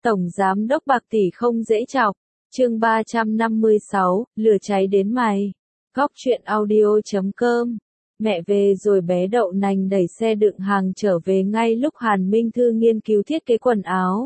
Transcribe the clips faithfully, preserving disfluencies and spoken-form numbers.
Tổng Giám đốc bạc tỷ không dễ chọc. Chương ba trăm năm mươi sáu, lửa cháy đến mày. Góc truyện audio chấm com. Mẹ về rồi bé đậu nành đẩy xe đựng hàng trở về ngay lúc Hàn Minh Thư nghiên cứu thiết kế quần áo.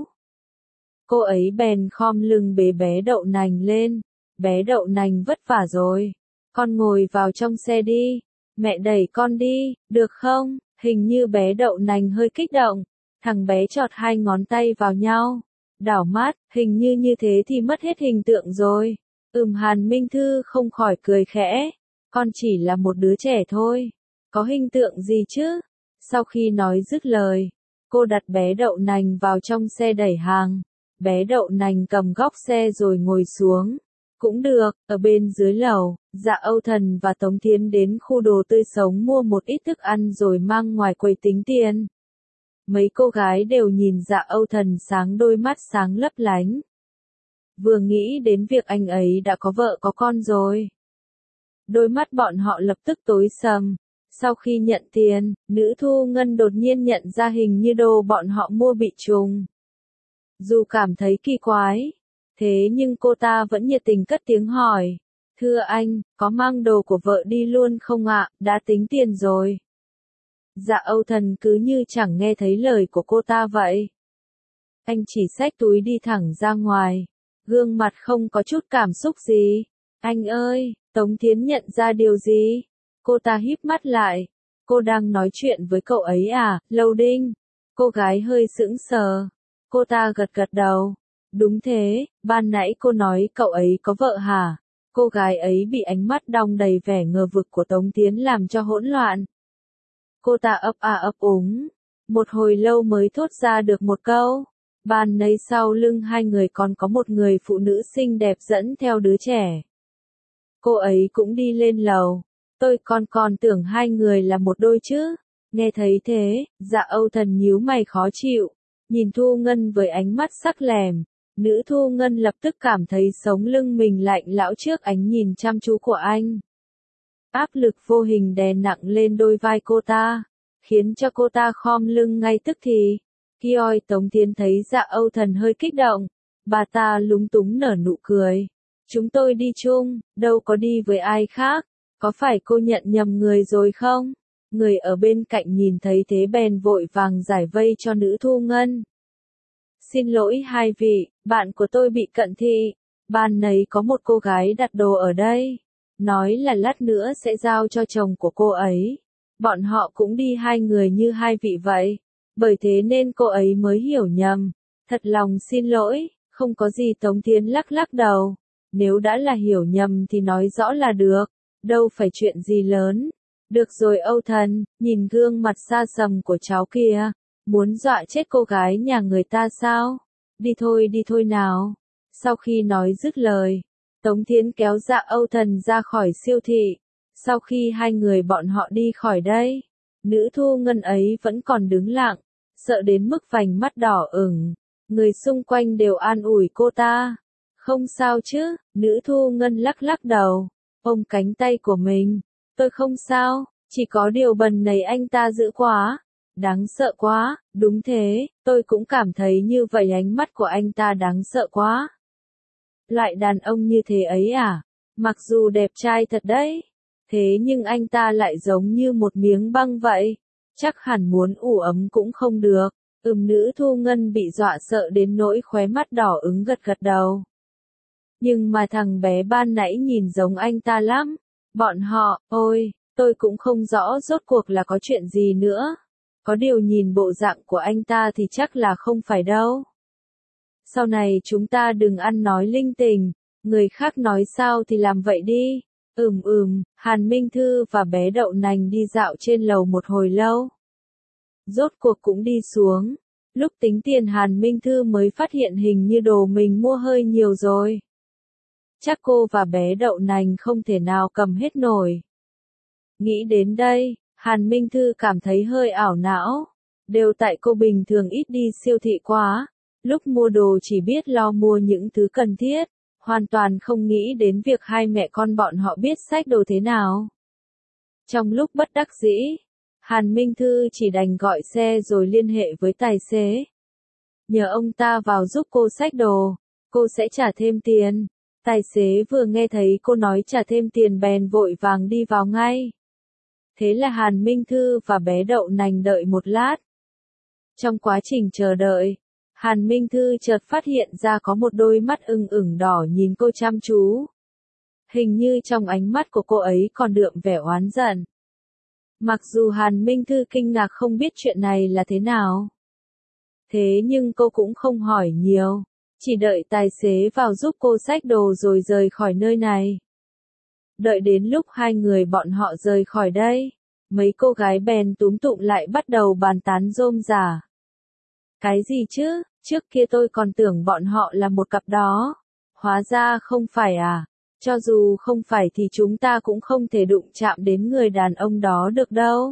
Cô ấy bèn khom lưng bế bé đậu nành lên. Bé đậu nành vất vả rồi. Con ngồi vào trong xe đi. Mẹ đẩy con đi, được không? Hình như bé đậu nành hơi kích động. Thằng bé chọt hai ngón tay vào nhau. Đảo mắt, hình như như thế thì mất hết hình tượng rồi. Ừm Hàn Minh Thư không khỏi cười khẽ. Con chỉ là một đứa trẻ thôi. Có hình tượng gì chứ? Sau khi nói dứt lời, cô đặt bé đậu nành vào trong xe đẩy hàng. Bé đậu nành cầm góc xe rồi ngồi xuống. Cũng được, ở bên dưới lầu, Dạ Âu Thần và Tống Thiến đến khu đồ tươi sống mua một ít thức ăn rồi mang ngoài quầy tính tiền. Mấy cô gái đều nhìn Dạ Âu Thần sáng đôi mắt sáng lấp lánh. Vừa nghĩ đến việc anh ấy đã có vợ có con rồi. Đôi mắt bọn họ lập tức tối sầm. Sau khi nhận tiền, nữ thu ngân đột nhiên nhận ra hình như đồ bọn họ mua bị trùng. Dù cảm thấy kỳ quái, thế nhưng cô ta vẫn nhiệt tình cất tiếng hỏi. Thưa anh, có mang đồ của vợ đi luôn không ạ? Đã tính tiền rồi. Dạ Âu Thần cứ như chẳng nghe thấy lời của cô ta vậy. Anh chỉ xách túi đi thẳng ra ngoài. Gương mặt không có chút cảm xúc gì. Anh ơi, Tống Thiến nhận ra điều gì? Cô ta híp mắt lại. Cô đang nói chuyện với cậu ấy à, Lâu Đinh? Cô gái hơi sững sờ. Cô ta gật gật đầu. Đúng thế, ban nãy cô nói cậu ấy có vợ hả? Cô gái ấy bị ánh mắt đong đầy vẻ ngờ vực của Tống Thiến làm cho hỗn loạn. Cô ta ấp a ấp úng. Một hồi lâu mới thốt ra được một câu. Ban nãy sau lưng hai người còn có một người phụ nữ xinh đẹp dẫn theo đứa trẻ. Cô ấy cũng đi lên lầu. Tôi còn còn tưởng hai người là một đôi chứ. Nghe thấy thế, Dạ Âu Thần nhíu mày khó chịu. Nhìn Thu Ngân với ánh mắt sắc lẻm. Nữ Thu Ngân lập tức cảm thấy sống lưng mình lạnh lẽo trước ánh nhìn chăm chú của anh. Áp lực vô hình đè nặng lên đôi vai cô ta, khiến cho cô ta khom lưng ngay tức thì. Kioi Tống Thiến thấy Dạ Âu Thần hơi kích động, bà ta lúng túng nở nụ cười. Chúng tôi đi chung, đâu có đi với ai khác, có phải cô nhận nhầm người rồi không? Người ở bên cạnh nhìn thấy thế bèn vội vàng giải vây cho nữ Thu Ngân. Xin lỗi hai vị, bạn của tôi bị cận thị, ban nãy có một cô gái đặt đồ ở đây. Nói là lát nữa sẽ giao cho chồng của cô ấy. Bọn họ cũng đi hai người như hai vị vậy. Bởi thế nên cô ấy mới hiểu nhầm. Thật lòng xin lỗi, không có gì. Tống Thiến lắc lắc đầu. Nếu đã là hiểu nhầm thì nói rõ là được. Đâu phải chuyện gì lớn. Được rồi Âu Thần, nhìn gương mặt xa sầm của cháu kìa. Muốn dọa chết cô gái nhà người ta sao? Đi thôi đi thôi nào. Sau khi nói dứt lời, Tống Thiến kéo Dạ Âu Thần ra khỏi siêu thị. Sau khi hai người bọn họ đi khỏi đây, nữ Thu Ngân ấy vẫn còn đứng lặng, sợ đến mức vành mắt đỏ ửng. Người xung quanh đều an ủi cô ta. Không sao chứ, nữ Thu Ngân lắc lắc đầu, ôm cánh tay của mình. Tôi không sao, chỉ có điều bần này anh ta dữ quá. Đáng sợ quá, đúng thế, tôi cũng cảm thấy như vậy, ánh mắt của anh ta đáng sợ quá. Loại đàn ông như thế ấy à? Mặc dù đẹp trai thật đấy, thế nhưng anh ta lại giống như một miếng băng vậy. Chắc hẳn muốn ủ ấm cũng không được. Ừm nữ Thu Ngân bị dọa sợ đến nỗi khóe mắt đỏ ửng gật gật đầu. Nhưng mà thằng bé ban nãy nhìn giống anh ta lắm. Bọn họ, ôi, tôi cũng không rõ rốt cuộc là có chuyện gì nữa. Có điều nhìn bộ dạng của anh ta thì chắc là không phải đâu. Sau này chúng ta đừng ăn nói linh tinh, người khác nói sao thì làm vậy đi. Ừm ừm, Hàn Minh Thư và bé đậu nành đi dạo trên lầu một hồi lâu. Rốt cuộc cũng đi xuống. Lúc tính tiền Hàn Minh Thư mới phát hiện hình như đồ mình mua hơi nhiều rồi. Chắc cô và bé đậu nành không thể nào cầm hết nổi. Nghĩ đến đây, Hàn Minh Thư cảm thấy hơi ảo não. Đều tại cô bình thường ít đi siêu thị quá. Lúc mua đồ chỉ biết lo mua những thứ cần thiết, hoàn toàn không nghĩ đến việc hai mẹ con bọn họ biết xách đồ thế nào. Trong lúc bất đắc dĩ, Hàn Minh Thư chỉ đành gọi xe rồi liên hệ với tài xế. nhờ ông ta vào giúp cô xách đồ, cô sẽ trả thêm tiền. Tài xế vừa nghe thấy cô nói trả thêm tiền bèn vội vàng đi vào ngay. Thế là Hàn Minh Thư và bé đậu nành đợi một lát. Trong quá trình chờ đợi, Hàn Minh Thư chợt phát hiện ra có một đôi mắt ửng ửng đỏ nhìn cô chăm chú. Hình như trong ánh mắt của cô ấy còn đượm vẻ oán giận. Mặc dù Hàn Minh Thư kinh ngạc không biết chuyện này là thế nào. Thế nhưng cô cũng không hỏi nhiều, chỉ đợi tài xế vào giúp cô xách đồ rồi rời khỏi nơi này. Đợi đến lúc hai người bọn họ rời khỏi đây, mấy cô gái bèn túm tụm lại bắt đầu bàn tán rôm rả. Cái gì chứ, trước kia tôi còn tưởng bọn họ là một cặp đó. Hóa ra không phải à, cho dù không phải thì chúng ta cũng không thể đụng chạm đến người đàn ông đó được đâu.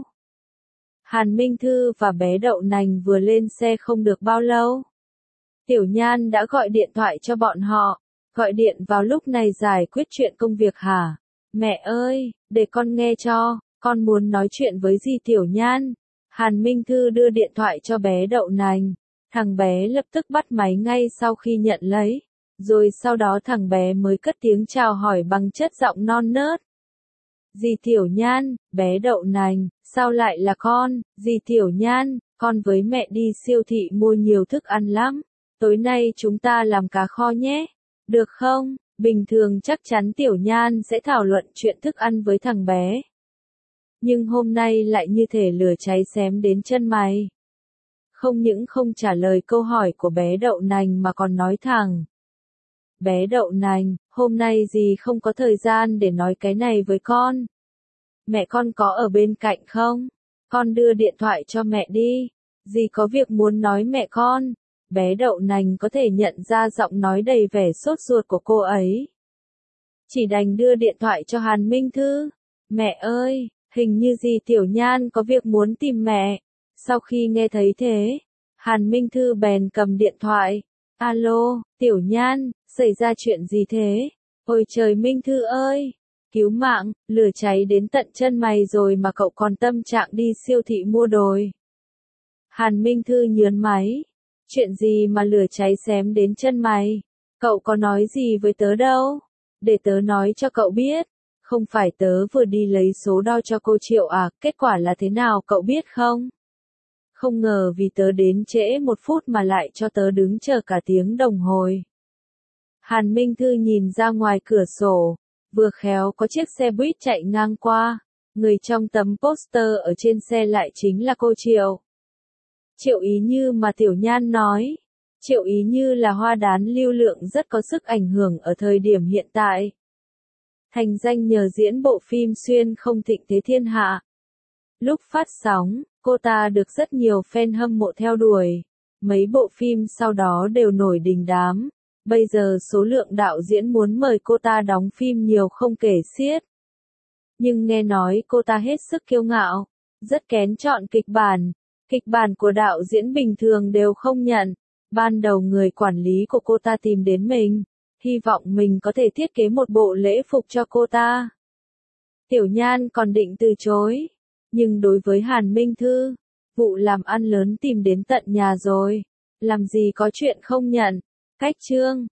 Hàn Minh Thư và bé đậu nành vừa lên xe không được bao lâu. Tiểu Nhan đã gọi điện thoại cho bọn họ, gọi điện vào lúc này giải quyết chuyện công việc hả? Mẹ ơi, để con nghe cho, con muốn nói chuyện với dì Tiểu Nhan. Hàn Minh Thư đưa điện thoại cho bé đậu nành, thằng bé lập tức bắt máy ngay sau khi nhận lấy, rồi sau đó thằng bé mới cất tiếng chào hỏi bằng chất giọng non nớt. Dì Tiểu Nhan, bé đậu nành, sao lại là con? Dì Tiểu Nhan, con với mẹ đi siêu thị mua nhiều thức ăn lắm, tối nay chúng ta làm cá kho nhé, được không? Bình thường chắc chắn Tiểu Nhan sẽ thảo luận chuyện thức ăn với thằng bé. Nhưng hôm nay lại như thể lửa cháy xém đến chân mày. Không những không trả lời câu hỏi của bé đậu nành mà còn nói thẳng. Bé đậu nành, hôm nay dì không có thời gian để nói cái này với con. Mẹ con có ở bên cạnh không? Con đưa điện thoại cho mẹ đi. Dì có việc muốn nói mẹ con. Bé đậu nành có thể nhận ra giọng nói đầy vẻ sốt ruột của cô ấy. Chỉ đành đưa điện thoại cho Hàn Minh Thư. Mẹ ơi, hình như dì Tiểu Nhan có việc muốn tìm mẹ. Sau khi nghe thấy thế, Hàn Minh Thư bèn cầm điện thoại. Alo, Tiểu Nhan, xảy ra chuyện gì thế? Ôi trời Minh Thư ơi, cứu mạng, lửa cháy đến tận chân mày rồi mà cậu còn tâm trạng đi siêu thị mua đồ. Hàn Minh Thư nhớn máy. Chuyện gì mà lửa cháy xém đến chân mày? Cậu có nói gì với tớ đâu? Để tớ nói cho cậu biết. Không phải tớ vừa đi lấy số đo cho cô Triệu à, kết quả là thế nào cậu biết không? Không ngờ vì tớ đến trễ một phút mà lại cho tớ đứng chờ cả tiếng đồng hồ. Hàn Minh Thư nhìn ra ngoài cửa sổ, vừa khéo có chiếc xe buýt chạy ngang qua, người trong tấm poster ở trên xe lại chính là cô Triệu. Triệu Ý Như mà Tiểu Nhan nói, Triệu Ý Như là hoa đán lưu lượng rất có sức ảnh hưởng ở thời điểm hiện tại. Thành danh nhờ diễn bộ phim Xuyên Không Thịnh Thế Thiên Hạ. Lúc phát sóng, cô ta được rất nhiều fan hâm mộ theo đuổi. Mấy bộ phim sau đó đều nổi đình đám. Bây giờ số lượng đạo diễn muốn mời cô ta đóng phim nhiều không kể xiết. Nhưng nghe nói cô ta hết sức kiêu ngạo, rất kén chọn kịch bản. Kịch bản của đạo diễn bình thường đều không nhận. Ban đầu người quản lý của cô ta tìm đến mình, hy vọng mình có thể thiết kế một bộ lễ phục cho cô ta. Tiểu Nhan còn định từ chối. Nhưng đối với Hàn Minh Thư, vụ làm ăn lớn tìm đến tận nhà rồi. Làm gì có chuyện không nhận. Cách chương